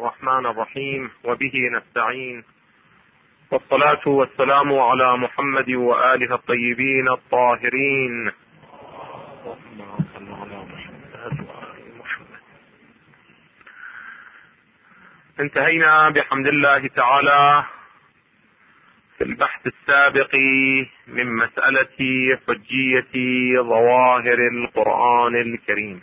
الرحمن الرحيم، وبه نستعين، والصلاة والسلام على محمد وآله الطيبين الطاهرين. اللهم صل على محمد وآل محمد. انتهينا بحمد الله تعالى في البحث السابق من مسألة حجية ظواهر القرآن الكريم،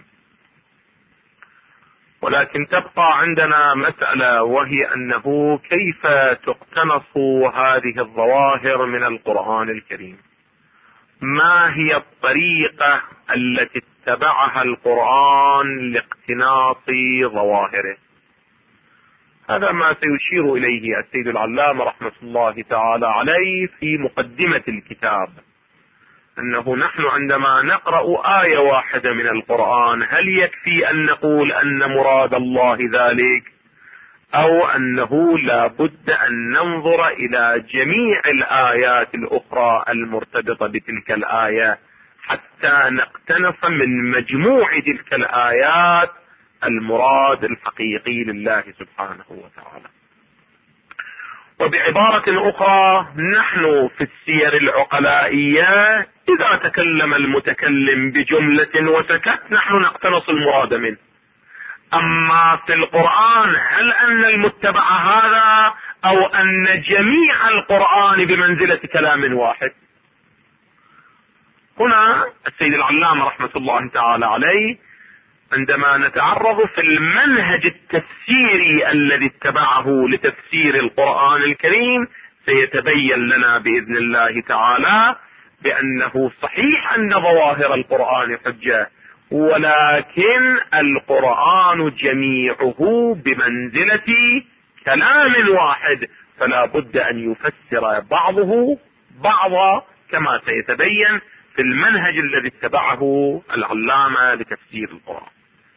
ولكن تبقى عندنا مسألة، وهي أنه كيف تقتنص هذه الظواهر من القرآن الكريم؟ ما هي الطريقة التي اتبعها القرآن لاقتناص ظواهره؟ هذا ما سيشير إليه السيد العلامة رحمة الله تعالى عليه في مقدمة الكتاب، أنه نحن عندما نقرأ آية واحدة من القرآن هل يكفي أن نقول أن مراد الله ذلك، أو أنه لا بد أن ننظر إلى جميع الآيات الأخرى المرتبطة بتلك الآية حتى نقتنص من مجموع تلك الآيات المراد الحقيقي لله سبحانه وتعالى؟ وبعبارة أخرى، نحن في السير العقلائية إذا تكلم المتكلم بجملة وسكت نحن نقتنص المراد منه، أما في القرآن هل أن المتبع هذا أو أن جميع القرآن بمنزلة كلام واحد؟ هنا السيد العلامة رحمة الله تعالى عليه عندما نتعرض في المنهج التفسيري الذي اتبعه لتفسير القرآن الكريم سيتبين لنا بإذن الله تعالى بأنه صحيح أن ظواهر القرآن حجة، ولكن القرآن جميعه بمنزلة كلام واحد، فلا بد أن يفسر بعضه بعضا كما سيتبين في المنهج الذي اتبعه العلامة لتفسير القرآن.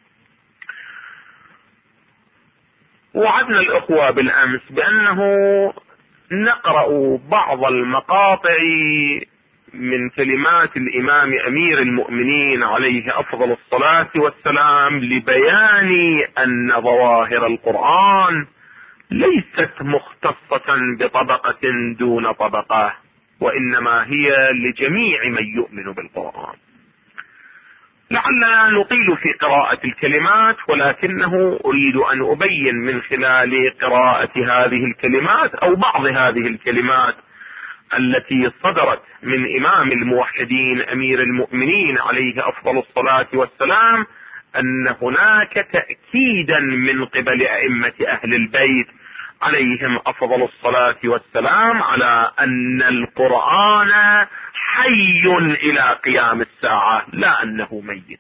وعدنا الأخوة بالأمس بأنه نقرأ بعض المقاطع من كلمات الإمام أمير المؤمنين عليه أفضل الصلاة والسلام لبيان أن ظواهر القرآن ليست مختصة بطبقة دون طبقة، وإنما هي لجميع من يؤمن بالقرآن. لعلنا نطيل في قراءة الكلمات، ولكنه أريد أن أبين من خلال قراءة هذه الكلمات أو بعض هذه الكلمات التي صدرت من إمام الموحدين أمير المؤمنين عليه أفضل الصلاة والسلام أن هناك تأكيدا من قبل أئمة أهل البيت عليهم أفضل الصلاة والسلام على أن القرآن حي إلى قيام الساعة، لا أنه ميت.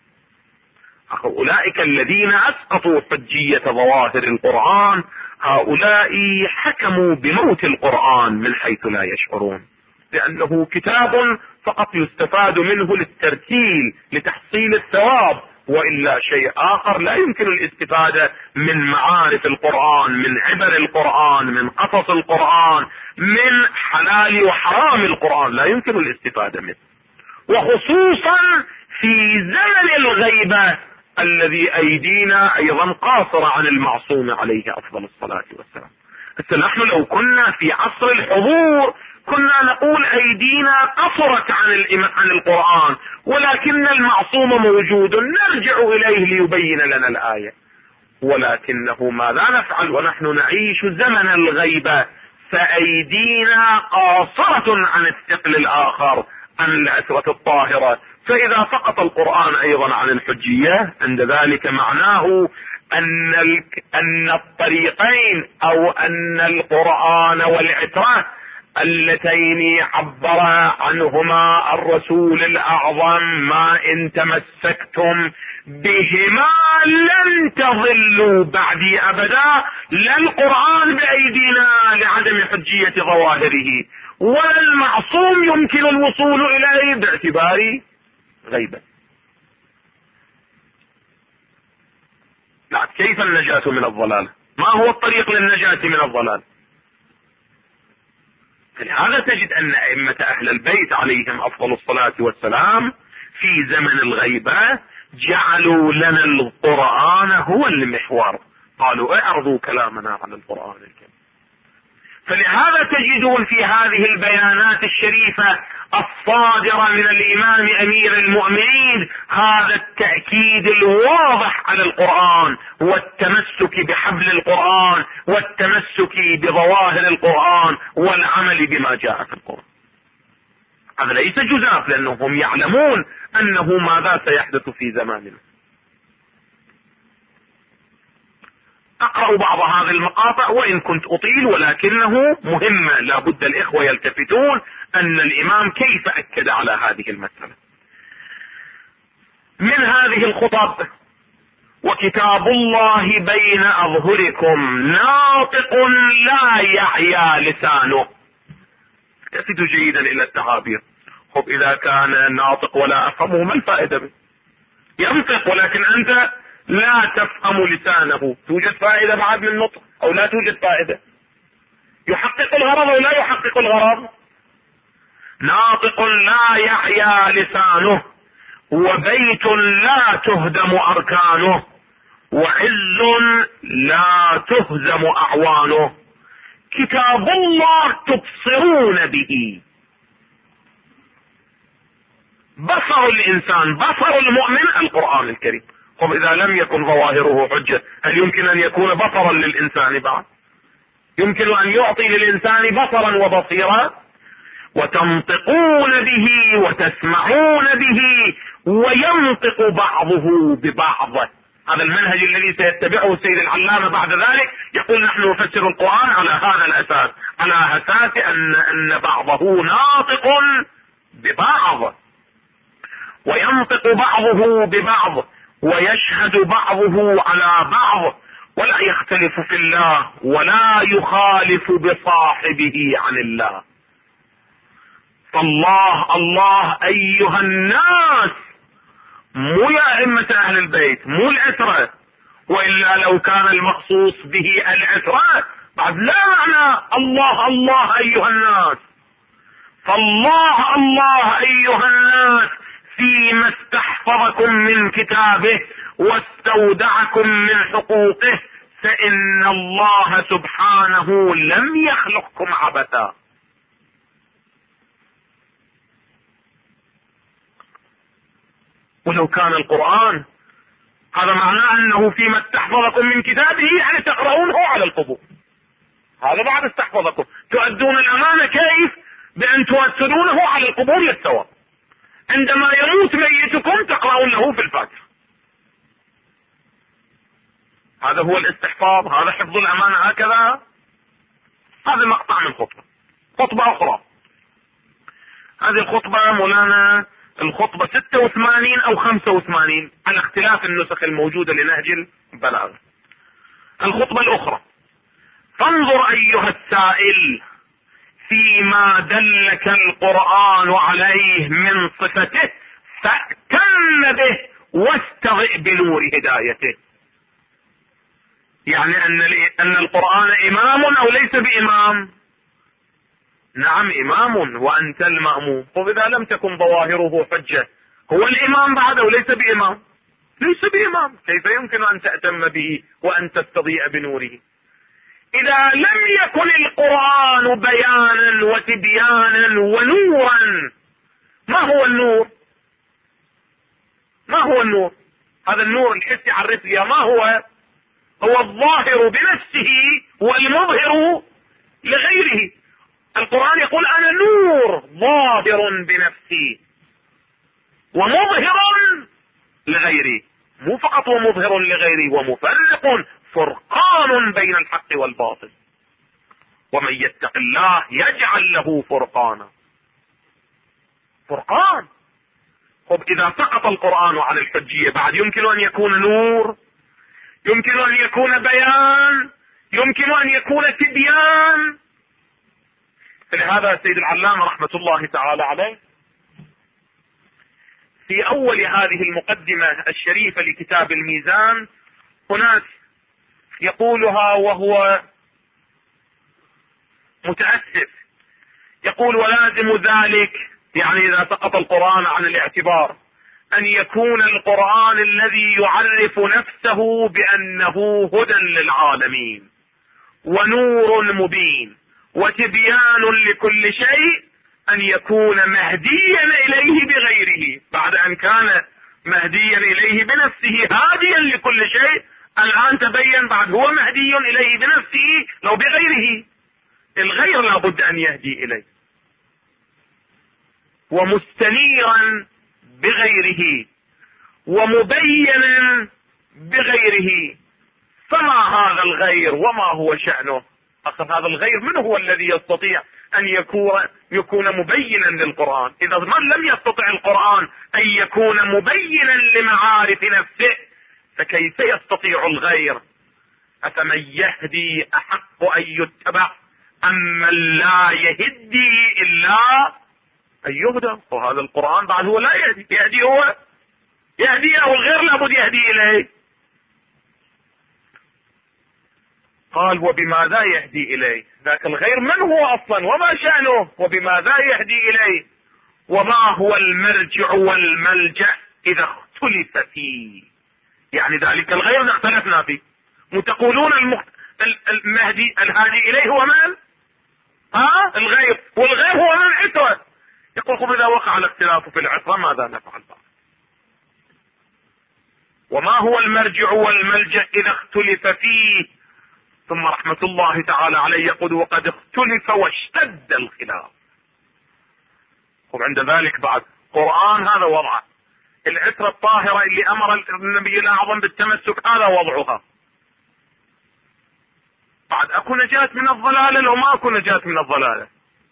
أولئك الذين أسقطوا حجية ظواهر القرآن هؤلاء حكموا بموت القرآن من حيث لا يشعرون، لأنه كتاب فقط يستفاد منه للترتيل لتحصيل الثواب، وإلا شيء آخر لا يمكن الاستفادة من معارف القرآن، من عبر القرآن، من قصص القرآن، من حلال وحرام القرآن، لا يمكن الاستفادة منه، وخصوصا في زمن الغيبة الذي أيدينا أيضا قاصرة عن المعصوم عليه أفضل الصلاة والسلام. نحن لو كنا في عصر الحضور كنا نقول أيدينا قصرت عن القرآن، ولكن المعصوم موجود نرجع إليه ليبين لنا الآية، ولكنه ماذا نفعل ونحن نعيش زمن الغيبة؟ فأيدينا قاصرة عن الثقل الآخر، عن الأسرة الطاهرة، فإذا سقط القرآن أيضا عن الحجية عند ذلك معناه أن الطريقين أو أن القرآن والعترة اللتين عبر عنهما الرسول الأعظم ما إن تمسكتم بهما لن تضلوا بعدي أبدا، لا القرآن بأيدينا لعدم حجية ظواهره، ولا المعصوم يمكن الوصول إليه باعتبار غيبة. كيف النجاة من الضلال؟ ما هو الطريق للنجاة من الضلال؟ فلهذا تجد أن أئمة أهل البيت عليهم أفضل الصلاة والسلام في زمن الغيبة جعلوا لنا القرآن هو المحور، قالوا اعرضوا كلامنا على القرآن الكريم. فلهذا تجدون في هذه البيانات الشريفة الصادرة من الإمام أمير المؤمنين هذا التأكيد الواضح على القرآن والتمسك بحبل القرآن والتمسك بظواهر القرآن والعمل بما جاء في القرآن. هذا ليس جزاف، لأنهم يعلمون أنه ماذا سيحدث في زماننا. أقرأ بعض هذه المقاطع وإن كنت أطيل، ولكنه مهمة لا بد الإخوة يلتفتون أن الإمام كيف أكد على هذه المسألة. من هذه الخطب: وكتاب الله بين أظهركم ناطق لا يعيا لسانه. التفتوا جيدا إلى التعابير. خب إذا كان ناطق ولا أفهمه ما الفائدة به؟ ينطق ولكن أنت لا تفهم لسانه، توجد فائدة بعد من النطق أو لا توجد فائدة؟ يحقق الغرض أو لا يحقق الغرض؟ ناطق لا يعيا لسانه، وبيت لا تهدم أركانه، وعز لا تهزم أعوانه، كتاب الله تبصرون به. بصر الإنسان، بصر المؤمن القرآن الكريم. طب إذا لم يكن ظواهره حجة، هل يمكن أن يكون بصرا للإنسان بعد؟ يمكن أن يعطي للإنسان بصرا وبصيرا؟ وتنطقون به وتسمعون به وينطق بعضه ببعض. هذا المنهج الذي سيتبعه السيد العلامة بعد ذلك. يقول نحن نفسر القرآن على هذا الأساس، على أساس أن بعضه ناطق ببعض، وينطق بعضه ببعض، ويشهد بعضه على بعض، ولا يختلف في الله ولا يخالف بصاحبه عن الله. فالله الله أيها الناس، مو يا أئمة أهل البيت، مو الأسرة، وإلا لو كان المخصوص به الأسرة بعد لا معنى الله الله أيها الناس. فالله الله أيها الناس فيما استحفظكم من كتابه واستودعكم من حقوقه، فإن الله سبحانه لم يخلقكم عبثا. ولو كان القرآن هذا معناه أنه فيما استحفظكم من كتابه يعني تقرؤونه على القبور، هذا بعد استحفظكم، تؤدون الأمانة كيف؟ بأن تؤثرونه على القبور للثواب. عندما يموت ميتكم تقرؤون له في الفاتحة. هذا هو الاستحفاظ، هذا حفظ الأمانة. هكذا هذا مقطع من خطبة أخرى. هذه الخطبة مولانا الخطبة 86 أو 85 على اختلاف النسخ الموجودة لنهج البلاغة. الخطبة الأخرى: فانظر أيها السائل فيما دلك القرآن عليه من صفته، فأتم به واستضئ بنور هدايته. يعني أن القرآن إمام أو ليس بإمام؟ نعم إمام وأنت المأموم. طب إذا لم تكن ظواهره حجة، هو الإمام بعد أو ليس بإمام؟ ليس بإمام، كيف يمكن أن تأتم به وأن تستضيء بنوره؟ إذا لم يكن القرآن بيانا وتبيانا ونورا، ما هو النور؟ ما هو النور؟ هذا النور الحسي عرف لي ما هو؟ هو الظاهر بنفسه والمظهر لغيره. القرآن يقول أنا نور ظاهر بنفسي ومظهر لغيري، مو فقط ومظهر لغيري، ومفرق فرقان بين الحق والباطل. ومن يتق الله يجعل له فرقانا. فرقان. طب إذا سقط القرآن عن الحجية بعد يمكن أن يكون نور، يمكن أن يكون بيان، يمكن أن يكون تبيان. لهذا السيد العلامة رحمة الله تعالى عليه في أول هذه المقدمة الشريفة لكتاب الميزان هناك يقولها وهو متأسف، يقول: ولازم ذلك، يعني إذا سقط القرآن عن الاعتبار، ان يكون القرآن الذي يعرف نفسه بانه هدى للعالمين ونور مبين وتبيان لكل شيء، ان يكون مهديا اليه بغيره، بعد ان كان مهديا اليه بنفسه هاديا لكل شيء، الان تبين بعد هو مهدي اليه بنفسه لو بغيره. الغير لابد ان يهدي اليه، ومستنيرا بغيره ومبينا بغيره. فما هذا الغير وما هو شأنه؟ اصل هذا الغير من هو الذي يستطيع ان يكون مبينا للقرآن؟ اذا من لم يستطع القرآن ان يكون مبينا لمعارف نفسه، فكيف يستطيع الغير؟ افمن يهدي احق ان يتبع ام من لا يهدي الا ان يهدى؟ وهذا القرآن بعد هو لا يهدي، يهدي هو يهدي او الغير لابد يهدي اليه. قال وبماذا يهدي اليه؟ ذاك الغير من هو اصلا وما شأنه وبماذا يهدي اليه؟ وما هو المرجع والملجأ اذا اختلف فيه؟ يعني ذلك الغير اذا اختلفنا فيه، وتقولون المهدي الهادي اليه هو من؟ الغير، والغير هو من العترة. يقول اذا وقع الاختلاف في العترة ماذا نفعل بعد؟ وما هو المرجع والملجأ اذا اختلف فيه؟ ثم رحمة الله تعالى عليه يقول وقد اختلف واشتد الخلاف. وعند ذلك بعد قرآن هذا وضعه، العترة الطاهرة اللي امر النبي الاعظم بالتمسك هذا وضعها. بعد اكو نجاة من الضلالة لو ما اكو نجاة من الضلالة.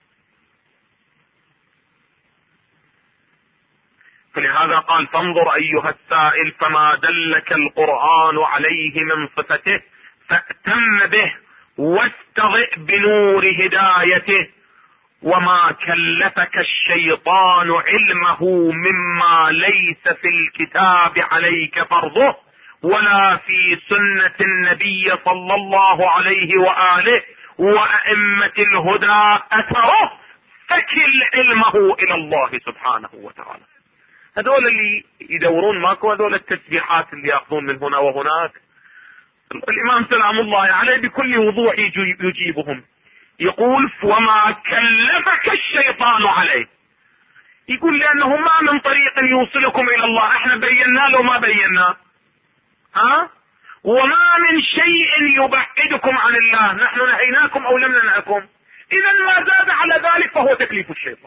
فلهذا قال فانظر ايها السائل فما دلك القرآن عليه من صفته فأتم به واستضئ بنور هدايته، وما كلفك الشيطان علمه مما ليس في الكتاب عليك فرضه ولا في سنة النبي صلى الله عليه وآله وأئمة الهدى أثره، فكل علمه إلى الله سبحانه وتعالى. هذول اللي يدورون ماكو، هذول التسبيحات اللي يأخذون من هنا وهناك. الامام سلام الله عليه بكل وضوح يجيبهم، يقول وما كلفك الشيطان عليه، يقول لانه ما من طريق يوصلكم الى الله احنا بينا له ما بينا، وما من شيء يبعدكم عن الله نحن نهيناكم او لم ننهكم، اذا ما زاد على ذلك فهو تكليف الشيطان.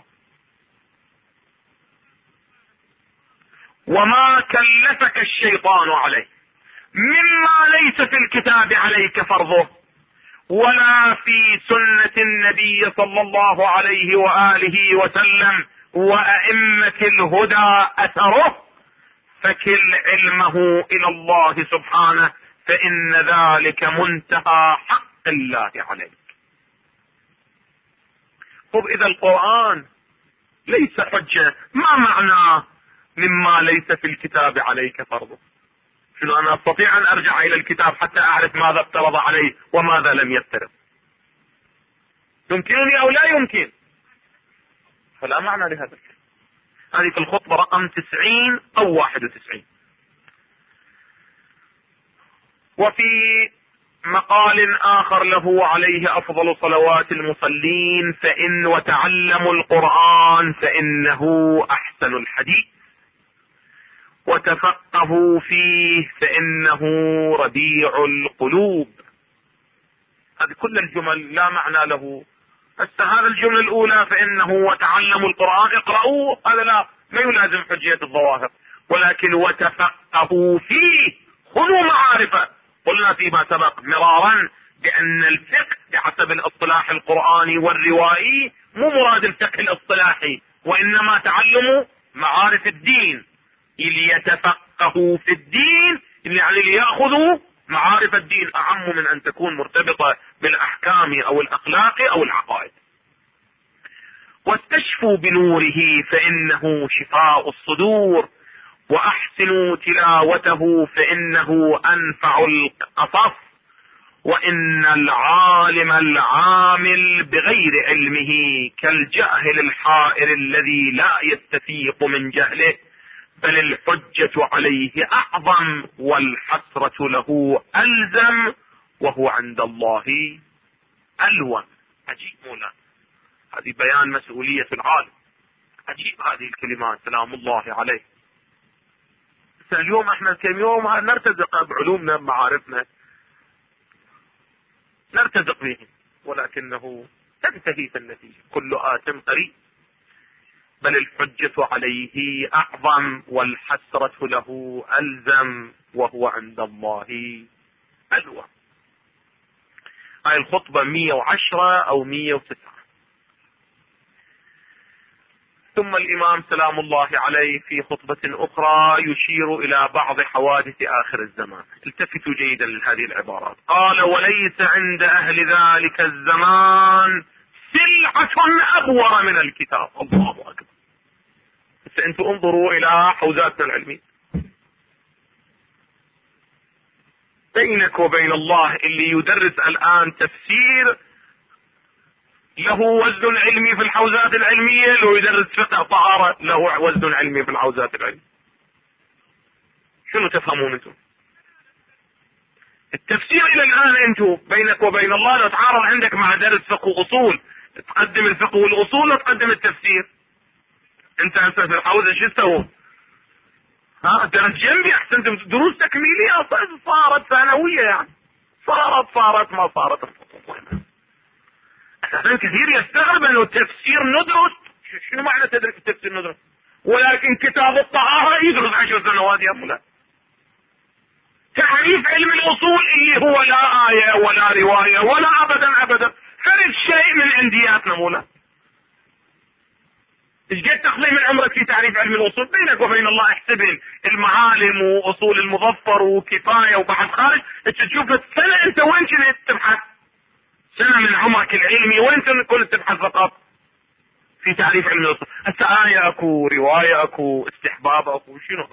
وما كلفك الشيطان عليه مما ليس في الكتاب عليك فرضه ولا في سنة النبي صلى الله عليه وآله وسلم وأئمة الهدى أثره، فكل علمه إلى الله سبحانه فإن ذلك منتهى حق الله عليك. طب إذا القرآن ليس حجة، ما معناه مما ليس في الكتاب عليك فرضه؟ شنو انا استطيع ان ارجع الى الكتاب حتى اعرف ماذا افترض عليه وماذا لم يفترض؟ يمكنني او لا يمكن؟ فلا معنى لهذا الكلام. هذه في الخطبة رقم 90 او 91. وفي مقال اخر له عليه افضل صلوات المصلين فان وتعلموا القرآن فانه احسن الحديث وتفقهوا فيه فإنه ربيع القلوب. هذه كل الجمل لا معنى له. هذا الجملة الأولى فإنه وتعلموا القرآن اقرأوه، هذا ما يلازم حجية الظواهر، ولكن وتفقهوا فيه خذوا معارفه. قلنا فيما سبق مرارا بأن الفقه بحسب الاصطلاح القرآني والروائي مو مراد الفقه الاصطلاحي، وإنما تعلم معارف الدين. اللي يتفقهوا في الدين يعني اللي يأخذوا معارف الدين أعم من أن تكون مرتبطة بالأحكام أو الأخلاق أو العقائد. واستشفوا بنوره فإنه شفاء الصدور وأحسنوا تلاوته فإنه أنفع القصص. وإن العالم العامل بغير علمه كالجاهل الحائر الذي لا يستفيق من جهله، بل الحجة عليه أعظم والحسرة له ألزم وهو عند الله ألوم. عجيب مولانا، هذه بيان مسؤولية العالم. عجيب هذه الكلمات سلام الله عليه. اليوم احنا كم يوم نرتزق بعلومنا بمعارفنا، نرتزق بهم، ولكنه تنتهي في النتيجة كل آثم قريب. بل الحجة عليه أعظم والحسرة له ألزم وهو عند الله ألوم. هاي الخطبة 110 أو 109. ثم الإمام سلام الله عليه في خطبة أخرى يشير إلى بعض حوادث آخر الزمان. التفتوا جيدا لهذه العبارات. قال: وليس عند أهل ذلك الزمان سلعة أبور من الكتاب. الله أكبر. أنتم انظروا إلى حوزاتنا العلمية. بينك وبين الله اللي يدرس الآن تفسير له وزن علمي في الحوزات العلمية، لو يدرس فقه طهارة له وزن علمي في الحوزات العلمية. شنو تفهمون انتم؟ التفسير الى الان انتم بينك وبين الله لو تعارض عندك مع درس فقه واصول تقدم الفقه والاصول وتقدم التفسير. انت في الحوزة شو تسوون؟ درس جنبي احسن دروس تكميلية صارت ثانوية يعني. صارت ما صارت. أساسا كثير يستغرب انه التفسير ندرس. شنو معنى تدرس التفسير ندرس؟ ولكن كتاب الطهارة يدرس 10 سنوات يا فلان. تعريف علم الاصول اللي هو لا آية ولا رواية ولا ابدا فرد شيء من عندياتنا مولا. ايش قد تقضي من عمرك في تعريف علم الاصول؟ بينك وبين الله احسبن المعالم واصول المظفر وكفاية وبحث خارج، تشوف السنة انت وين كنت تبحث؟ سنة من عمرك العلمي وين كنت تبحث فقط في تعريف علم الاصول؟ هسه آية اكو، رواية اكو، استحباب اكو، شنو؟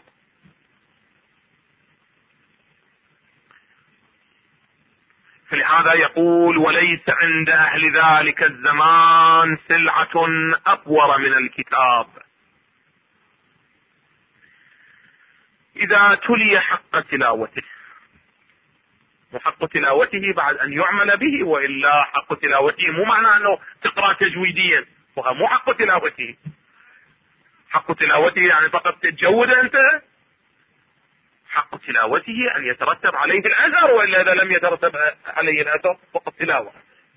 فلهذا يقول: وليس عند اهل ذلك الزمان سلعة ابور من الكتاب. اذا تلي حق تلاوته، وحق تلاوته بعد ان يعمل به، والا حق تلاوته مو معناه انه تقرأ تجويديا، وهو مو حق تلاوته. حق تلاوته يعني فقط تتجود انت، حق تلاوته ان يترتب عليه الاثر، والا اذا لم يترتب عليه الاثر فقط تلاوة.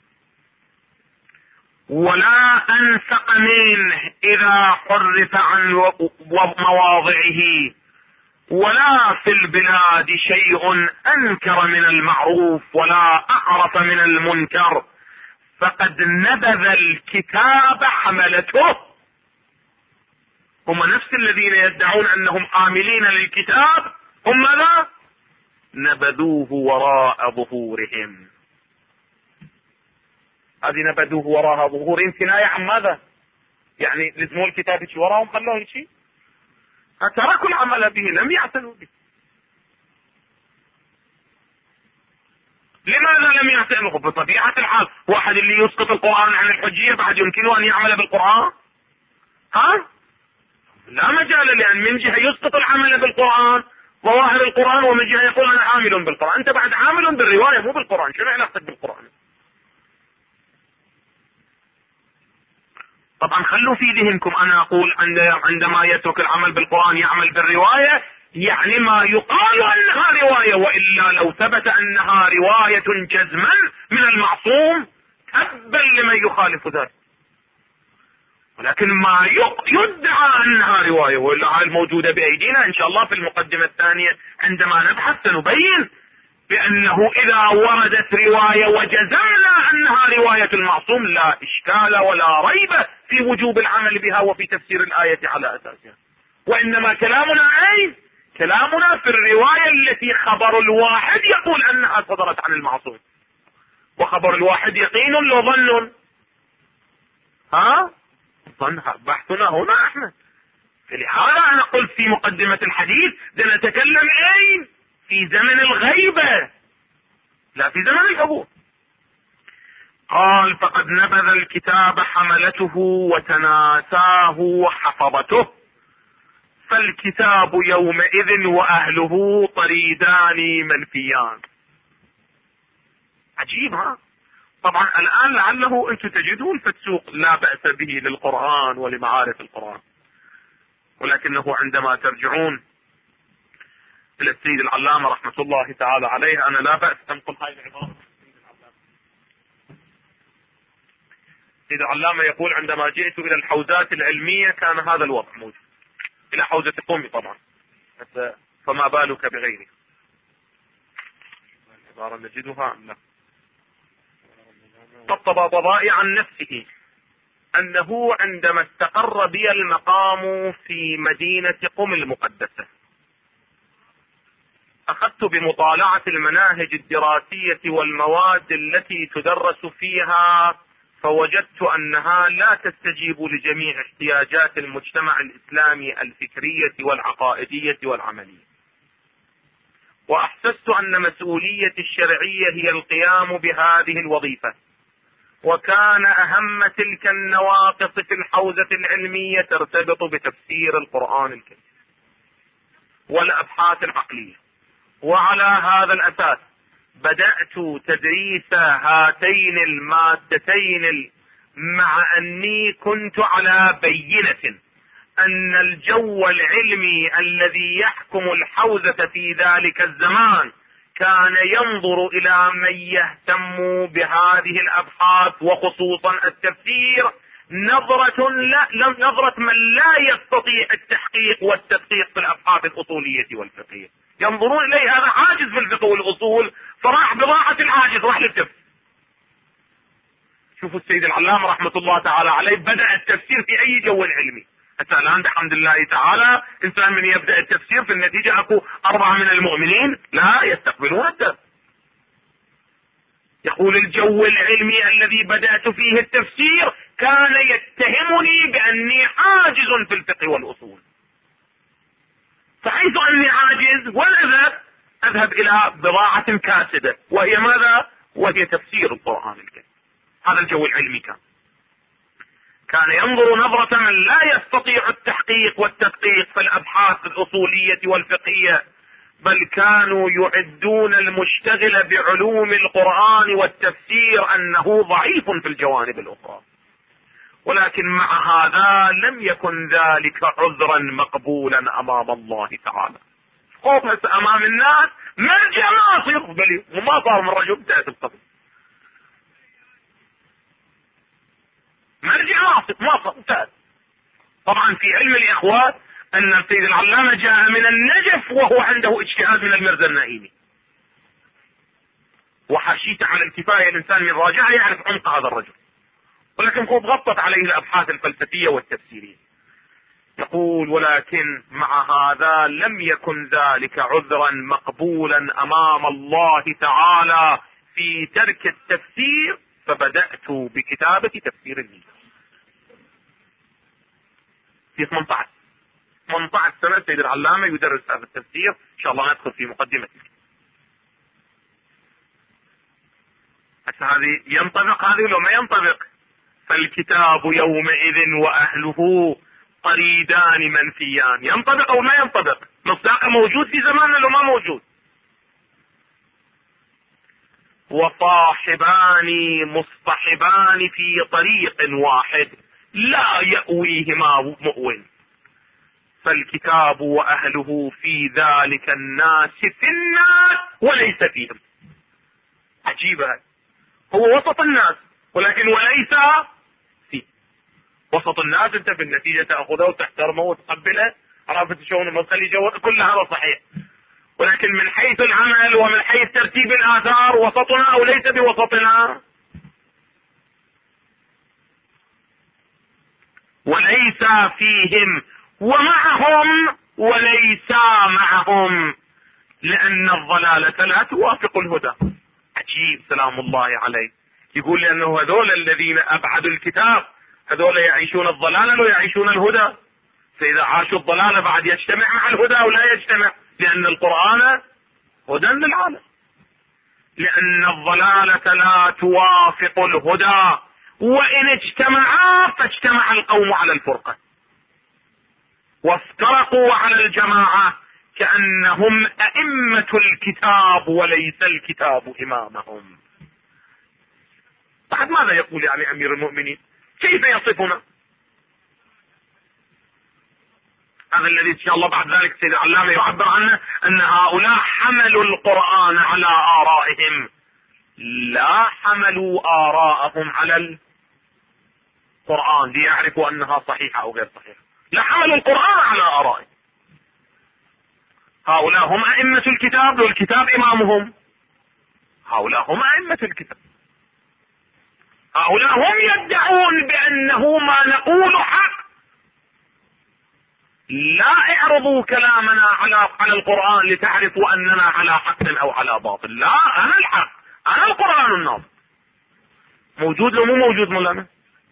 ولا انفق منه اذا حرف عن مواضعه، ولا في البلاد شيء انكر من المعروف ولا اعرف من المنكر، فقد نبذ الكتاب حملته. هم نفس الذين يدعون انهم حاملين للكتاب، هم ماذا؟ نبذوه وراء ظهورهم. هذه نبذوه وراء ظهورهم كناية عن ماذا؟ يعني لزموا الكتاب يجي وراهم خلوه يجي، تركوا العمل به، لم يعتنوا به. لماذا لم يعتنوا؟ بطبيعة الحال واحد اللي يسقط القرآن عن الحجية بعد يمكنه ان يعمل بالقرآن؟ لا مجال، لان من جهة يسقط العمل بالقرآن ظواهر القرآن، ومن جهة يقول انا عامل بالقرآن. انت بعد عامل بالرواية مو بالقرآن، شنو علاقتك بالقرآن؟ طبعا خلوا في ذهنكم انا اقول عندما يترك العمل بالقرآن يعمل بالرواية، يعني ما يقال انها رواية، والا لو ثبت انها رواية جزما من المعصوم تبا لمن يخالف ذلك. ولكن ما يدعى انها رواية، والا الموجودة بايدينا ان شاء الله في المقدمة الثانية عندما نبحث سنبين بانه اذا وردت رواية وجزمنا انها رواية المعصوم لا اشكال ولا ريب في وجوب العمل بها وفي تفسير الآية على اساسها. وانما كلامنا اين؟ كلامنا في الرواية التي خبر الواحد يقول انها صدرت عن المعصوم، وخبر الواحد يقين لو ظن. بحثنا هنا احنا. فلهذا انا قلت في مقدمة الحديث نتكلم اين؟ في زمن الغيبة لا في زمن الحضور. قال: فقد نبذ الكتاب حملته وتناساه حفظته، فالكتاب يومئذ وأهله طريدان منفيان. عجيب ها؟ طبعا الآن لعله أنتم تجدون في السوق لا بأس به للقرآن ولمعارف القرآن، ولكنه عندما ترجعون إلى السيد العلامة رحمة الله تعالى عليه، أنا لا بأس أنقل هاي العبارة. السيد العلامة يقول: عندما جئت إلى الحوزات العلمية كان هذا الوضع موجود، إلى حوزة قومي طبعا، فما بالك بغيره. العبارة نجدها أم لا؟ الطباطبائي عن نفسه أنه عندما استقر بي المقام في مدينة قم المقدسة أخذت بمطالعة المناهج الدراسية والمواد التي تدرس فيها، فوجدت أنها لا تستجيب لجميع احتياجات المجتمع الإسلامي الفكرية والعقائدية والعملية، وأحسست أن مسؤولية الشرعية هي القيام بهذه الوظيفة. وكان أهم تلك النواقص في الحوزة العلمية ترتبط بتفسير القرآن الكريم والأبحاث العقلية. وعلى هذا الأساس بدأت تدريس هاتين المادتين، مع أني كنت على بينة أن الجو العلمي الذي يحكم الحوزة في ذلك الزمان كان ينظر إلى من يهتم بهذه الأبحاث وخصوصا التفسير نظرة من لا يستطيع التحقيق والتدقيق في الأبحاث الأصولية والفقهية، ينظرون إليه هذا عاجز في الفقه والأصول، فراح بضاعة العاجز راح للتفسير. شوفوا السيد العلامة رحمة الله تعالى عليه بدأ التفسير في أي جو علمي. حتى الآن بحمد الله تعالى إنسان من يبدأ التفسير في النتيجة أكو 4 من المؤمنين لا يستقبلون الدرس. يقول: الجو العلمي الذي بدأت فيه التفسير كان يتهمني بأني عاجز في الفقه والأصول، فحيث أني عاجز ولا أذهب إلى بضاعة كاسدة، وهي ماذا؟ وهي تفسير القرآن الكريم. هذا الجو العلمي كان ينظر نظرة من لا يستطيع التحقيق والتدقيق في الأبحاث الأصولية والفقهية، بل كانوا يعدون المشتغل بعلوم القرآن والتفسير أنه ضعيف في الجوانب الأخرى. ولكن مع هذا لم يكن ذلك عذرا مقبولا أمام الله تعالى. خوف أمام الناس مرجع ما يقبل وما صار من رجل تأتي القبل، مرجع ما صار. طبعا في علم الإخوان أن السيد العلامة جاء من النجف وهو عنده اجتهاد من المرزا النائمي، وحشيت على الكفاية الإنسان من راجعه يعرف عمق هذا الرجل، ولكن قد غطت عليه الأبحاث الفلسفية والتفسيرية. يقول: ولكن مع هذا لم يكن ذلك عذرا مقبولا أمام الله تعالى في ترك التفسير، فبدأت بكتابة تفسير الميزان في 18 سنة. السيد العلامة يدرس هذا التفسير، إن شاء الله ندخل في مقدمته. هذه ينطبق هذه لو ما ينطبق؟ فالكتاب يومئذ وأهله طريدان منفيان، ينطبق أو ما ينطبق؟ مصداقه موجود في زماننا لو ما موجود؟ وصاحبان مصطحبان في طريق واحد لا يأويهما مؤون، فالكتاب وأهله في ذلك الناس في الناس وليس فيهم. عجيبة، هو وسط الناس ولكن وليس فيه. وسط الناس انت بالنتيجة تأخذه وتحترمه وتقبله، عرفت شلون المسألة جو كل هذا صحيح، ولكن من حيث العمل ومن حيث ترتيب الآثار وسطنا أو ليس بوسطنا؟ وليس فيهم ومعهم وليس معهم، لأن الضلالة لا توافق الهدى. عجيب سلام الله عليه، يقول لأنه هذول الذين أبعدوا الكتاب هذول يعيشون الضلالة ويعيشون الهدى، فإذا عاشوا الضلالة بعد يجتمع مع الهدى ولا يجتمع، لأن القرآن هدى للعالم، لأن الضلالة لا توافق الهدى، وإن اجتمعا فاجتمع القوم على الفرقة. وافترقوا على الجماعة كأنهم أئمة الكتاب وليس الكتاب إمامهم. بعد ماذا يقول يعني أمير المؤمنين؟ كيف يصفنا؟ هذا الذي إن شاء الله بعد ذلك سيد العلامة يعبر عنه أن هؤلاء حملوا القرآن على آرائهم، لا حملوا آراءهم على القرآن ليعرفوا أنها صحيحة أو غير صحيحة، لا حملوا القرآن على آرائهم. هؤلاء هم أئمة الكتاب والكتاب إمامهم، هؤلاء هم أئمة الكتاب، هؤلاء هم يدعون بأنه ما نقول حق. لا اعرضوا كلامنا على القرآن لتعرفوا أننا على حق أو على باطل، لا، أنا الحق، أنا القرآن الناطق. موجود لو مو موجود مولانا؟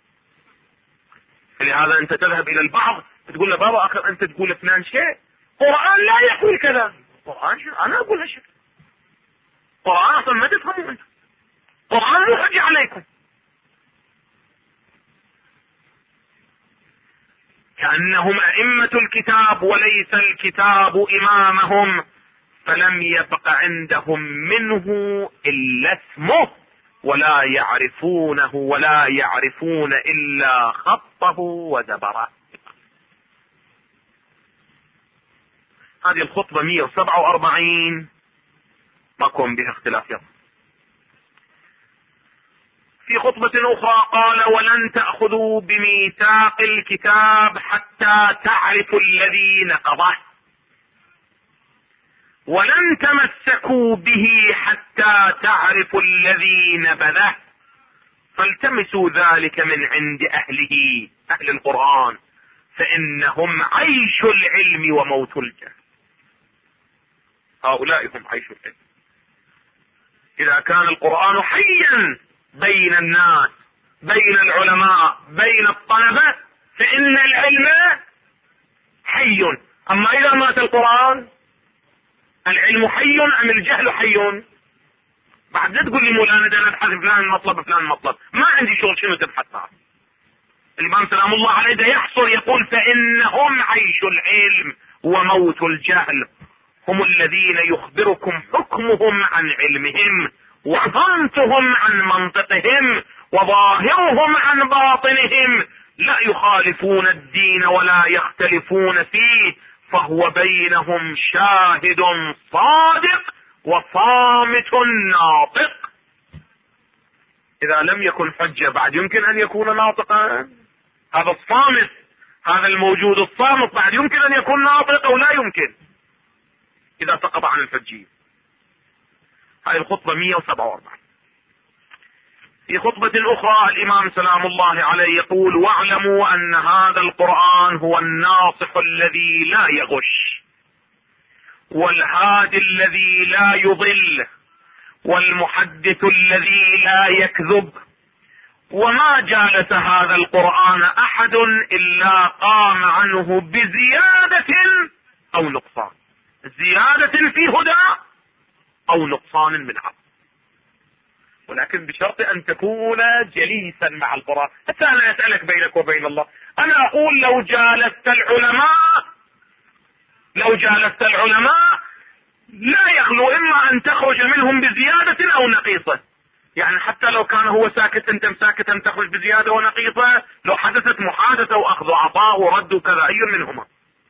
لهذا أنت تذهب إلى البعض تقول له بابا أخر أنت تقول فلان شيء، القرآن لا يقول كذا. القرآن شو؟ أنا أقول هالشيء. القرآن أصلا ما تفهموا أنت، القرآن مو حجة عليكم. كأنهم أئمة الكتاب وليس الكتاب إمامهم، فلم يبق عندهم منه إلا اسمه ولا يعرفونه ولا يعرفون إلا خطه وزبره. هذه الخطبة 147 ماكم بها اختلاف يوم. في خطبة أخرى قال: ولن تأخذوا بميثاق الكتاب حتى تعرفوا الذي نقضه، ولن تمسكوا به حتى تعرفوا الذي نبذه، فالتمسوا ذلك من عند أهله، أهل القرآن، فإنهم عيش العلم وموت الجهل. هؤلاء هم عيش العلم. إذا كان القرآن حيا بين الناس، بين العلماء، بين الطلبة، فإن العلم حي. أما إذا مات القرآن، العلم حي أم الجهل حي؟ بعد لا تقول لي مولانا ده نبحث فلان المطلب فلان المطلب، ما عندي شغل شنو تبحث عنه. الإمام سلام الله عليه ده يحصر يقول: فإنهم عيش العلم وموت الجهل، هم الذين يخبركم حكمهم عن علمهم وصمتهم عن منطقهم وظاهرهم عن باطنهم، لا يخالفون الدين ولا يختلفون فيه، فهو بينهم شاهد صادق وصامت ناطق. إذا لم يكن حجة بعد يمكن أن يكون ناطقا؟ هذا الصامت، هذا الموجود الصامت بعد يمكن أن يكون ناطق أو لا يمكن إذا سقط عن الحجية. هذه الخطبة 147. في خطبة أخرى الإمام سلام الله عليه يقول: واعلموا أن هذا القرآن هو الناصح الذي لا يغش، والهادي الذي لا يضل، والمحدث الذي لا يكذب، وما جالس هذا القرآن أحد إلا قام عنه بزيادة أو نقصان، زيادة في هدى أو نقصان من عقل، ولكن بشرط أن تكون جليسا مع القرآن. حتى أنا أسألك بينك وبين الله، أنا أقول لو جالست العلماء لا يخلو إما أن تخرج منهم بزيادة أو نقيصة. يعني حتى لو كان هو ساكت أنت مساكت أن تخرج بزيادة ونقيصة، لو حدثت محادثة وأخذ عطاء ورد كذا، أي منهما؟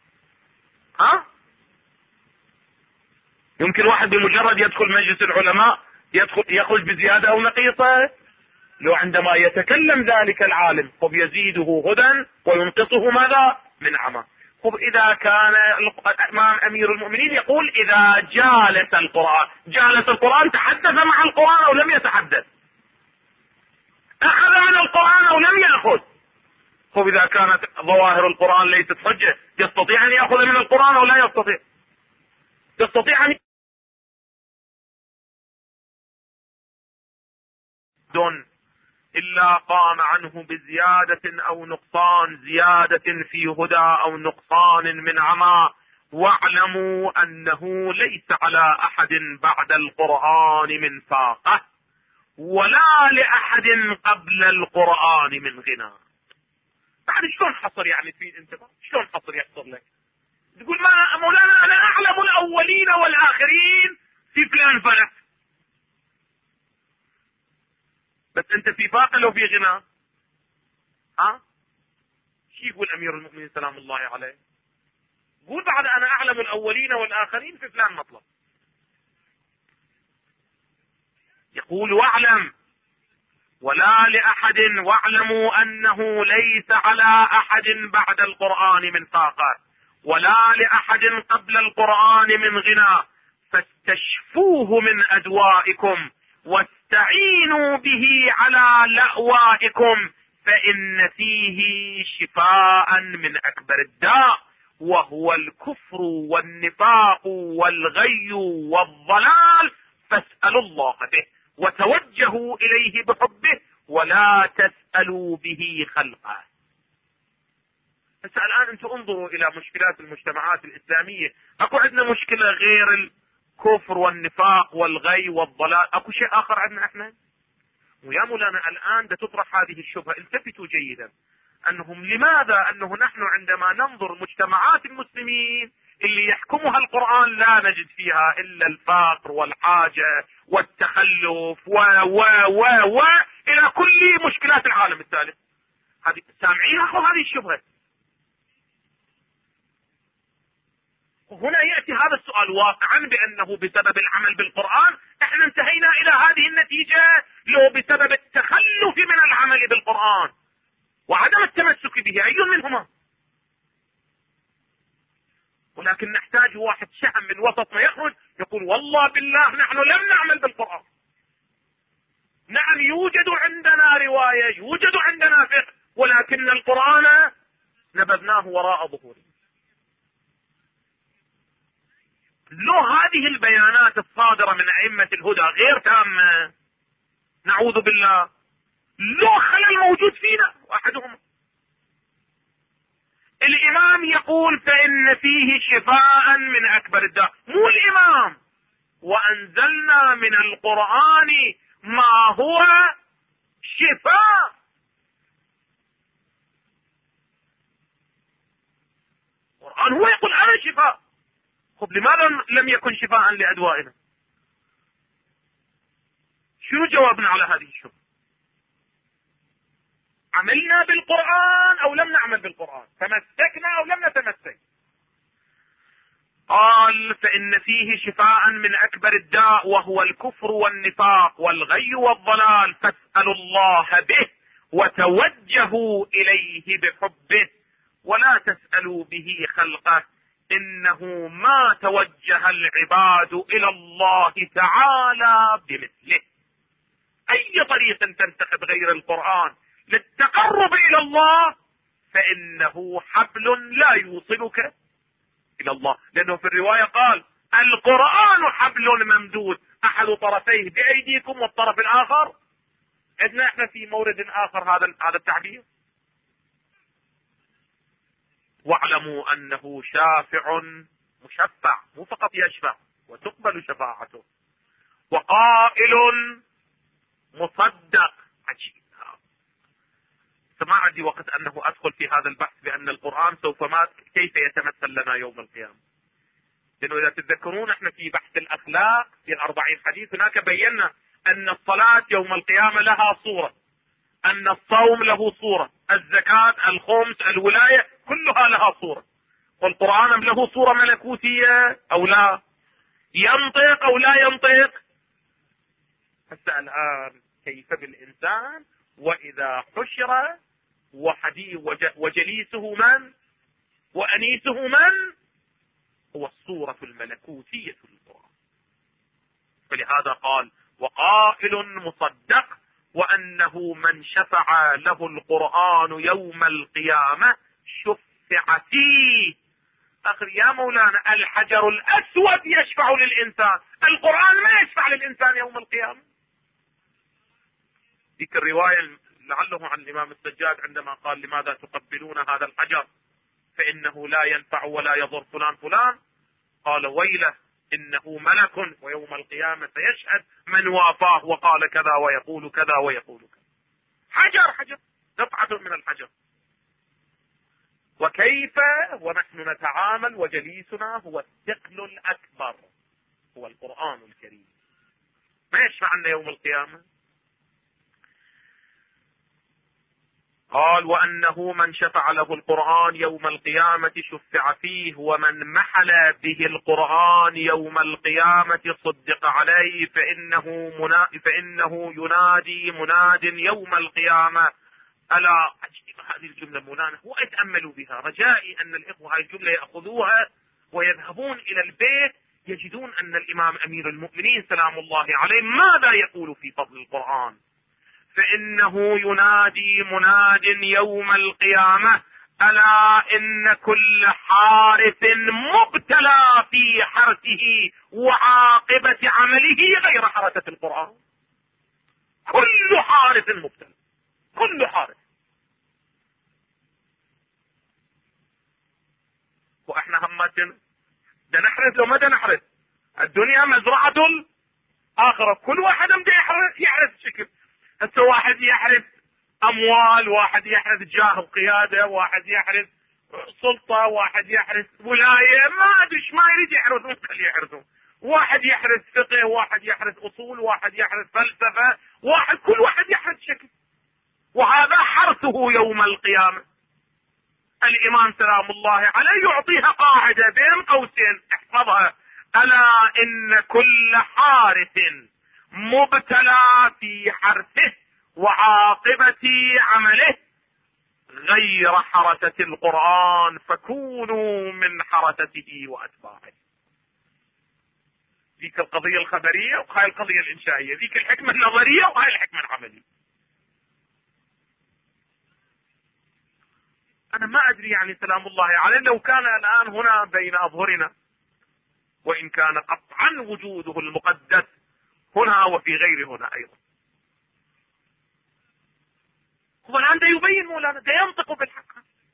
يمكن واحد بمجرد يدخل مجلس العلماء يخرج بزيادة أو نقيصة؟ لو عندما يتكلم ذلك العالم طب يزيده هدى وينقصه ماذا؟ من عمى. طب إذا كان الإمام أمير المؤمنين يقول: إذا جالس القرآن تحدث مع القرآن أو لم يتحدث، أخذ من القرآن أو لم يأخذ. طب إذا كانت ظواهر القرآن ليست حجة، يستطيع أن يأخذ من القرآن أو لا يستطيع؟ يستطيع أن دون إلا قام عنه بزيادة أو نقصان، زيادة في هدى أو نقصان من عمى. واعلموا أنه ليس على أحد بعد القرآن من فاقة، ولا لأحد قبل القرآن من غنى. بعد شلون حصر يعني في انتباه؟ شلون حصر يحصر لك؟ تقول ما مولانا أنا أعلم الأولين والآخرين في فلان فلك، بس أنت في فاقل وفي غنى. شو يقول أمير المؤمنين سلام الله عليه؟ قول بعد أنا أعلم الأولين والآخرين في فلان مطلب. يقول واعلم ولا لأحد، واعلموا أنه ليس على أحد بعد القرآن من فاقة ولا لأحد قبل القرآن من غنى، فاستشفوه من أدوائكم واستعينوا به على لأوائكم، فإن فيه شفاء من أكبر الداء وهو الكفر والنفاق والغي والضلال، فاسألوا الله به وتوجهوا إليه بحبه ولا تسألوا به خلقه. بس الآن أنتم انظروا إلى مشكلات المجتمعات الإسلامية، أكو عندنا مشكلة غير الكفر والنفاق والغي والضلال؟ أكو شيء آخر عندنا احنا؟ ويا مولانا الآن تطرح هذه الشبهة، التفتوا جيدا أنهم لماذا أنه نحن عندما ننظر مجتمعات المسلمين اللي يحكمها القرآن لا نجد فيها إلا الفقر والحاجة والتخلف و إلى كل مشكلات العالم الثالث. هذه سامعين أخو هذه الشبهة؟ هنا يأتي هذا السؤال واقعا بأنه بسبب العمل بالقرآن احنا انتهينا إلى هذه النتيجة، لو بسبب التخلف من العمل بالقرآن وعدم التمسك به أي منهما؟ ولكن نحتاج واحد شهم من وسط ما يخرج يقول والله بالله نحن لم نعمل بالقرآن. نعم يوجد عندنا رواية، يوجد عندنا فقه، ولكن القرآن نبذناه وراء ظهورنا. لو هذه البيانات الصادرة من أئمة الهدى غير تامة نعوذ بالله، لو خلل موجود فينا واحدهم. الإمام يقول فإن فيه شفاء من أكبر الداء، مو الإمام، وأنزلنا من القرآن ما هو شفاء. القرآن هو يقول أنا شفاء، طب لماذا لم يكن شفاء لأدوائنا؟ شنو جوابنا على هذه الشبهة؟ عملنا بالقرآن أو لم نعمل بالقرآن؟ تمسكنا أو لم نتمسك؟ قال فإن فيه شفاء من أكبر الداء وهو الكفر والنفاق والغي والضلال، فاسألوا الله به وتوجهوا إليه بحبه ولا تسألوا به خلقه، إنه ما توجه العباد إلى الله تعالى بمثله. أي طريق تنتخب غير القرآن للتقرب إلى الله فإنه حبل لا يوصلك إلى الله، لأنه في الرواية قال القرآن حبل ممدود أحد طرفيه بأيديكم والطرف الآخر. عندنا احنا في مورد آخر هذا التعبير. واعلموا أنه شافع مشفع، مو فقط يشفع وتقبل شفاعته، وقائل مصدق. عجيب، ما عندي وقت أنه أدخل في هذا البحث بأن القرآن سوف ما كيف يتمثل لنا يوم القيامة، لأنه إذا تتذكرون احنا في بحث الأخلاق في 40 حديث هناك بينا أن الصلاة يوم القيامة لها صورة، أن الصوم له صورة، الزكاة، الخمس، الولاية كلها لها صورة، والقرآن له صورة ملكوتية أو لا؟ ينطق أو لا ينطق؟ حتى الآن كيف بالإنسان وإذا حشر وجليسه من وأنيسه من؟ هو الصورة الملكوتية للقرآن. فلهذا قال وقائل مصدق، وأنه من شفع له القرآن يوم القيامة شفع فيه. أخي يا مولانا الحجر الأسود يشفع للإنسان، القرآن ما يشفع للإنسان يوم القيامة. ذيك الرواية لعله عن الإمام السجاد عندما قال لماذا تقبلون هذا الحجر فإنه لا ينفع ولا يضر فلان فلان، قال ويله إنه ملك ويوم القيامة سيشهد من وافاه وقال كذا ويقول كذا ويقول كذا. حجر قطعة من الحجر. وكيف ونحن نتعامل وجليسنا هو الثقل الأكبر، هو القرآن الكريم. ما يشفع عنا يوم القيامة. قال وأنه من شفع له القرآن يوم القيامة شفع فيه، ومن محل به القرآن يوم القيامة صدق عليه، فإنه ينادي مناد يوم القيامة. ألا عجيب هذه الجملة مولانا، وأتأملوا بها رجائي أن الإخوة هذه الجملة يأخذوها ويذهبون إلى البيت يجدون أن الإمام أمير المؤمنين سلام الله عليه ماذا يقول في فضل القرآن. فإنه ينادي مناد يوم القيامة ألا إن كل حارث مبتلى في حرثه وعاقبة عمله غير حرثة القرآن. كل حارث مبتلى، كل حارث. وإحنا همتنا ده نحرث وما ده نحرث. الدنيا مزرعة الآخرة، كل واحد يحرث شكل. هسه واحد يحرث أموال، واحد يحرث جاه وقيادة، واحد يحرث سلطة، واحد يحرث ولاية، ما أدري ما يريد يحرثون خليه يحرثون. واحد يحرث فقه، واحد يحرث أصول، واحد يحرث فلسفة، كل واحد يحرث شكل، وهذا حرثه يوم القيامة. الإمام سلام الله عليه يعطيها قاعدة بين قوسين احفظها: ألا إن كل حارث مبتلى في حرثه وعاقبة عمله غير حرثة القرآن، فكونوا من حرثته وأتباعه. ذيك القضية الخبرية وهاي القضية الإنشائية، ذيك الحكمة النظرية وهاي الحكمة العملية. أنا ما أدري يعني سلام الله عليه لو كان الآن هنا بين أظهرنا، وإن كان قطعا وجوده المقدس هنا وفي غير هنا أيضا، هو الآن ده يبين مولانا، ده ينطق بالحق.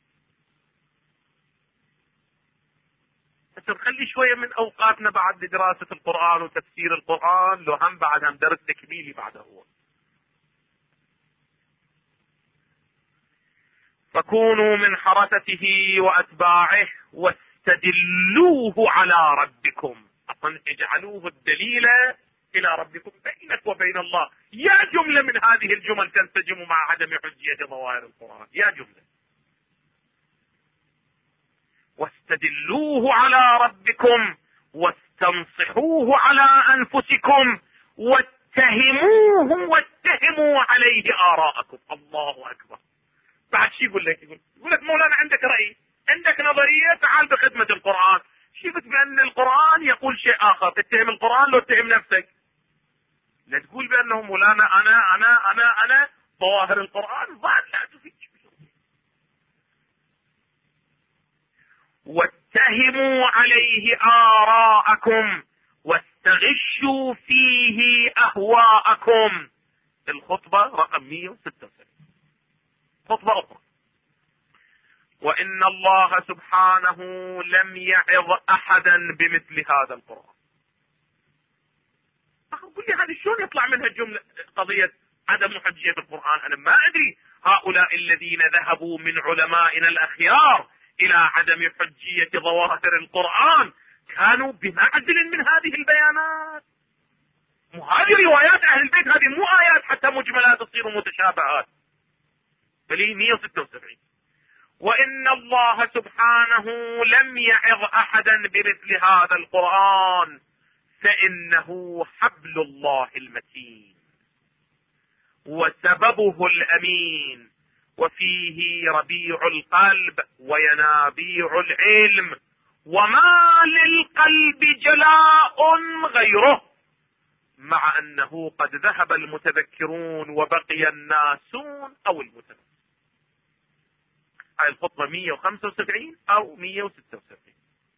بس نخلي شوية من أوقاتنا بعد لدراسة القرآن وتفسير القرآن، لو هم بعد هم درس تكميلي بعده هو. فكونوا من حرثته وأتباعه واستدلوه على ربكم، أصلا اجعلوه الدليل إلى ربكم بينك وبين الله. يا جملة من هذه الجمل تنسجم مع عدم حجية ظواهر القرآن، يا جملة. واستدلوه على ربكم واستنصحوه على أنفسكم واتهموا عليه آراءكم. الله أكبر. بعد شي يقول لك مولانا عندك رأي، عندك نظرية، تعال بخدمة القرآن. شفت بأن القرآن يقول شيء آخر، تتهم القرآن لو تتهم نفسك. لا تقول بأنه مولانا أنا ظواهر القرآن ضال، لا تفيد. واتهموا عليه آراءكم واستغشوا فيه أهواءكم. الخطبة رقم 176، خطبة أخرى. وإن الله سبحانه لم يعظ أحدا بمثل هذا القرآن. قل لي هذه شلون يطلع منها الجملة قضية عدم حجية القرآن؟ أنا ما أدري. هؤلاء الذين ذهبوا من علمائنا الأخيار إلى عدم حجية ظواهر القرآن كانوا بمعزل من هذه البيانات. هذه روايات أهل البيت، هذه مو آيات حتى مجملات تصير متشابهات. بل 176. وإن الله سبحانه لم يعظ أحدا بمثل هذا القرآن فإنه حبل الله المتين وسببه الأمين، وفيه ربيع القلب وينابيع العلم، وما للقلب جلاء غيره، مع أنه قد ذهب المتذكرون وبقي الناسون أو المتذكرون. هاي الخطبة 175 أو 176.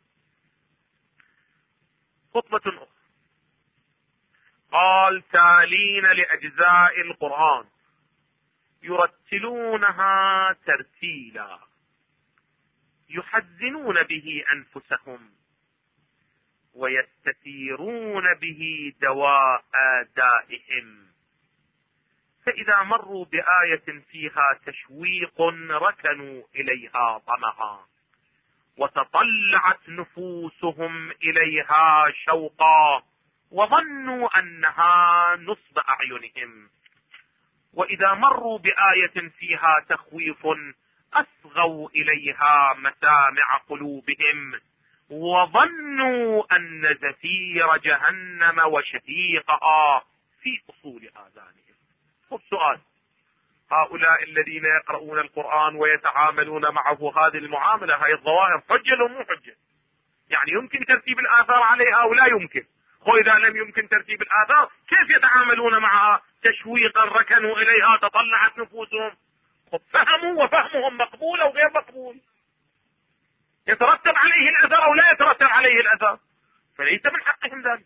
خطبة أخرى قال: تالين لأجزاء القرآن يرتلونها ترتيلا يحزنون به أنفسهم ويستثيرون به دواء دائهم، فإذا مروا بآية فيها تشويق ركنوا إليها طمعا، وتطلعت نفوسهم إليها شوقا، وظنوا أنها نصب أعينهم. وإذا مروا بآية فيها تخويف أصغوا إليها مسامع قلوبهم، وظنوا أن زفير جهنم وشهيقها في أصول آذانهم. سؤال: هؤلاء الذين يقرؤون القرآن ويتعاملون معه هذه المعاملة، هذه الظواهر، حجة أو مو حجة؟ يعني يمكن ترتيب الآثار عليها أو لا يمكن؟ وإذا لم يمكن ترتيب الآثار كيف يتعاملون معها؟ تشويقا ركنوا إليها، تطلعت نفوسهم. فهموا، وفهمهم مقبول أو غير مقبول، يترتب عليه الأثر أو لا يترتب عليه الأثر، فليس من حقهم ذلك.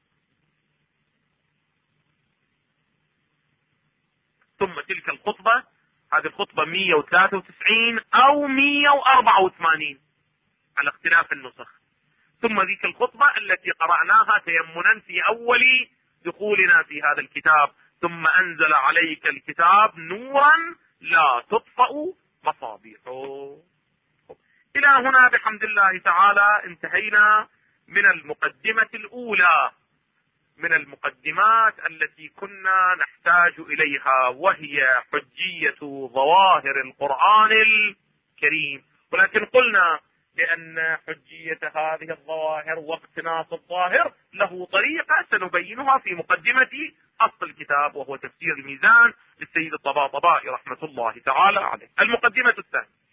ثم تلك الخطبة، هذه الخطبة 193 أو 184 على اختلاف النسخ. ثم ذيك الخطبة التي قرأناها تيمنا في أول دخولنا في هذا الكتاب: ثم أنزل عليك الكتاب نورا لا تطفأ مصابيحه. إلى هنا بحمد الله تعالى انتهينا من المقدمة الأولى من المقدمات التي كنا نحتاج إليها، وهي حجية ظواهر القرآن الكريم. ولكن قلنا بأن حجية هذه الظواهر واقتناص الظاهر له طريقة سنبينها في مقدمة أصل الكتاب، وهو تفسير الميزان للسيد الطباطبائي رحمة الله تعالى عليه. المقدمة الثانية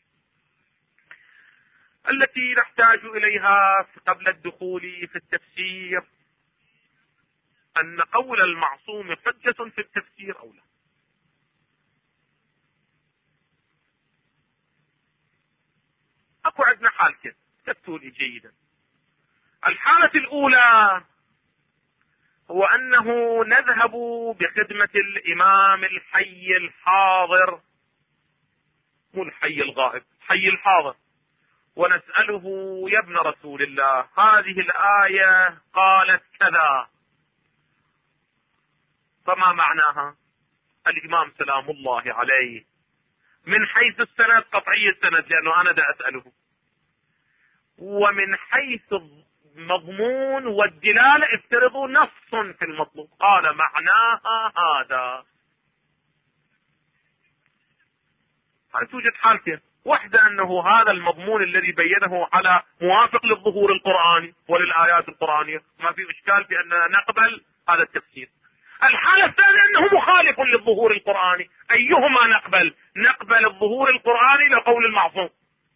التي نحتاج إليها قبل الدخول في التفسير: أن قول المعصوم حجة في التفسير أو لا. أكو عندنا حالتين، تكتوا لي جيدا. الحالة الأولى هو أنه نذهب بخدمة الإمام الحي الحاضر، مو الحي الغائب، الحي الحاضر، ونسأله: يا ابن رسول الله، هذه الآية قالت كذا، فما معناها؟ الإمام سلام الله عليه من حيث السند قطعي السند، لأنه أنا دا أسأله، ومن حيث المضمون والدلالة افترضوا نص في المطلوب، قال معناها هذا. توجد حالتين: واحدة أنه هذا المضمون الذي بينه على موافق للظهور القرآني وللآيات القرآنية، ما في إشكال في أننا نقبل هذا التفسير. الحالة الثانية أنه مخالف للظهور القرآني. أيهما نقبل؟ نقبل الظهور القرآني لقول المعصوم.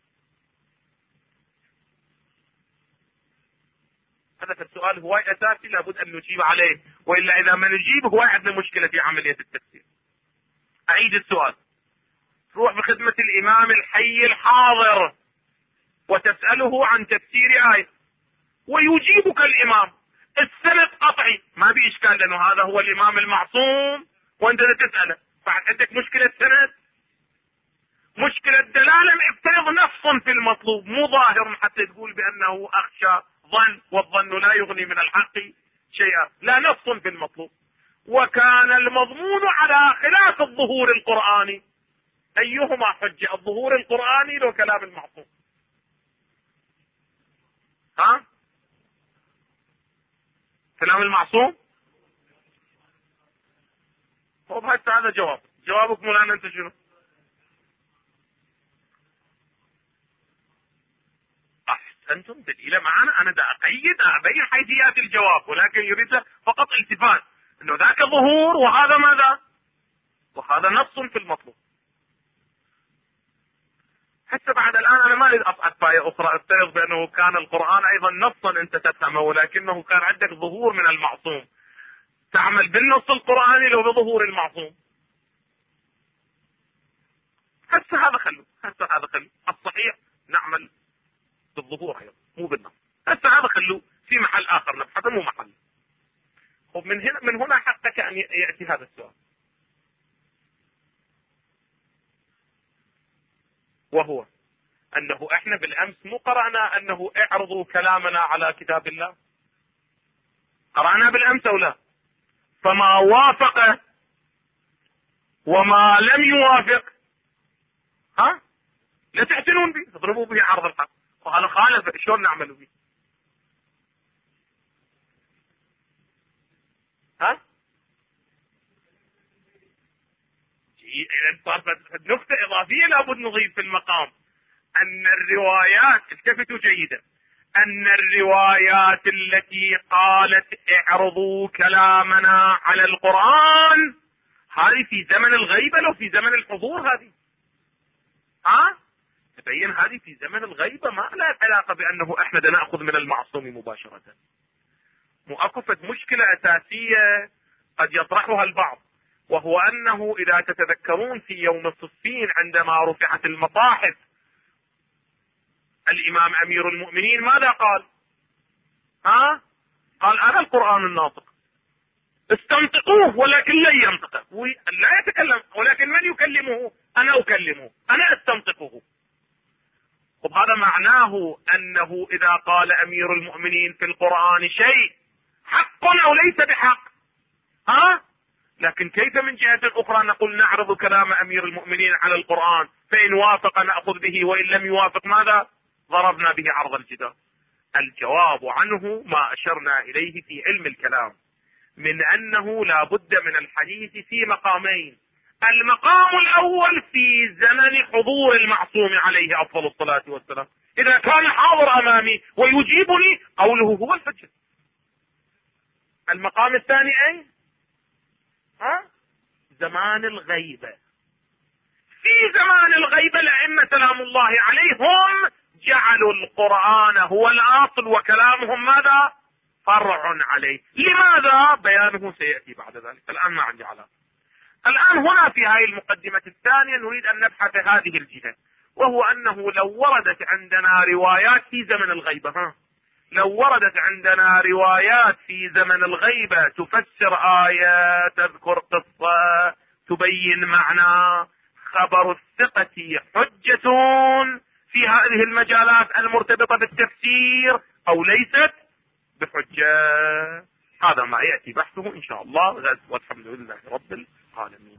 هذا السؤال هو أساسي لابد أن نجيب عليه، وإلا إذا ما نجيب هو عندنا مشكلة في عملية التفسير. أعيد السؤال: تروح بخدمة الإمام الحي الحاضر وتسأله عن تفسير آية، ويجيبك الإمام، السند قطعي، ما في إشكال لأنه هذا هو الإمام المعصوم، وأنت تسأله، بعد عندك مشكلة سند، مشكلة دلالة، افترض نص في المطلوب مو ظاهر حتى تقول بأنه أخشى ظن، والظن لا يغني من الحق شيئا، لا، نص في المطلوب، وكان المضمون على خلاف الظهور القرآني. أيهما حجة؟ الظهور القرآني لو كلام المعصوم؟ ها؟ كلام المعصوم؟ طب هذا جوابك مولانا أنت شنو؟ أحسنتم دليل معنا، أنا دا أقيد أبين حيثيات الجواب، ولكن يريد فقط التفات أنه ذاك ظهور وهذا ماذا؟ وهذا نص في المطلوب. حتى بعد الآن أنا ما أريد أصعد باية أخرى، افترض بأنه كان القرآن أيضا نصا أنت تفهمه، ولكنه كان عندك ظهور من المعصوم، تعمل بالنص القرآني لو بظهور المعصوم. هسه هذا خلو الصحيح نعمل بالظهور أيضا مو بالنص. هسه هذا خلو في محل آخر نبحثه، مو محل. من هنا حقك أن يأتي هذا السؤال، وهو أنه إحنا بالأمس مو قرأنا أنه اعرضوا كلامنا على كتاب الله؟ قرأنا بالأمس أو لا؟ فما وافق وما لم يوافق لا تحسنون به، تضربوا به عرض الحق، وهذا خالف، شلون نعمل به؟ نقطة إضافية لابد نضيف في المقام، أن الروايات، التفتوا جيدا، أن الروايات التي قالت اعرضوا كلامنا على القرآن هذه في زمن الغيبة لو في زمن الحضور هذه تبين هذه في زمن الغيبة ما لها علاقة بأنه احنا نأخذ من المعصوم مباشرة. مؤقفة مشكلة أساسية قد يطرحها البعض، وهو أنه إذا تتذكرون في يوم الصفين عندما رفعت المصاحف الإمام أمير المؤمنين ماذا قال؟ قال أنا القرآن الناطق، استنطقوه ولكن لن ينطق، لا يتكلم، ولكن من يكلمه؟ أنا أكلمه، أنا استنطقه. طب هذا معناه أنه إذا قال أمير المؤمنين في القرآن شيء حق أو ليس بحق، لكن كيف من جهة أخرى نقول نعرض كلام أمير المؤمنين على القرآن، فإن وافق نأخذ به وإن لم يوافق ماذا؟ ضربنا به عرض الجدار. الجواب عنه ما أشرنا إليه في علم الكلام، من أنه لا بد من الحديث في مقامين. المقام الأول في زمن حضور المعصوم عليه أفضل الصلاة والسلام، إذا كان حاضر أمامي ويجيبني قوله هو الحجة. المقام الثاني أي زمان الغيبة. في زمان الغيبة الأئمة سلام الله عليهم جعلوا القرآن هو الأصل وكلامهم ماذا؟ فرع عليه. لماذا؟ بيانه سيأتي بعد ذلك، الآن ما عندي علاقة. الآن هنا في هذه المقدمة الثانية نريد أن نبحث هذه الجهة، وهو أنه لو وردت عندنا روايات في زمن الغيبة، لو وردت عندنا روايات في زمن الغيبة تفسر آية، تذكر قصة، تبين معنى، خبر الثقة حجة في هذه المجالات المرتبطة بالتفسير أو ليست بحجة. هذا ما يأتي بحثه إن شاء الله غد، والحمد لله رب العالمين.